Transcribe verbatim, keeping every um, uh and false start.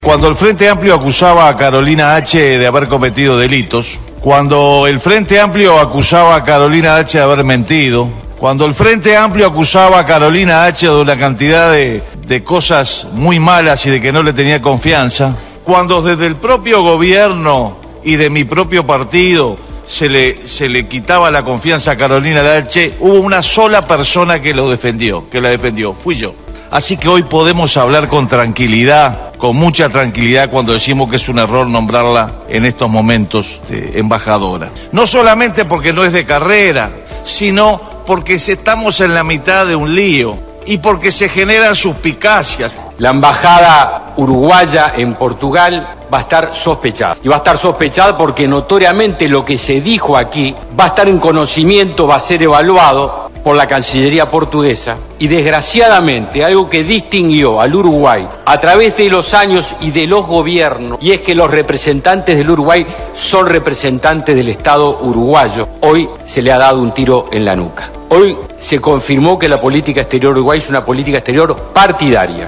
Cuando el Frente Amplio acusaba a Carolina H. de haber cometido delitos, cuando el Frente Amplio acusaba a Carolina H. de haber mentido, cuando el Frente Amplio acusaba a Carolina H. de una cantidad de, de cosas muy malas y de que no le tenía confianza, cuando desde el propio gobierno y de mi propio partido se le, se le quitaba la confianza a Carolina H., hubo una sola persona que lo defendió, que la defendió, fui yo. Así que hoy podemos hablar con tranquilidad, con mucha tranquilidad, cuando decimos que es un error nombrarla en estos momentos de embajadora. No solamente porque no es de carrera, sino porque estamos en la mitad de un lío y porque se generan suspicacias. La embajada uruguaya en Portugal va a estar sospechada. Y va a estar sospechada porque notoriamente lo que se dijo aquí va a estar en conocimiento, va a ser evaluado por la Cancillería portuguesa, y desgraciadamente algo que distinguió al Uruguay a través de los años y de los gobiernos, y es que los representantes del Uruguay son representantes del Estado uruguayo, hoy se le ha dado un tiro en la nuca. Hoy se confirmó que la política exterior uruguaya es una política exterior partidaria.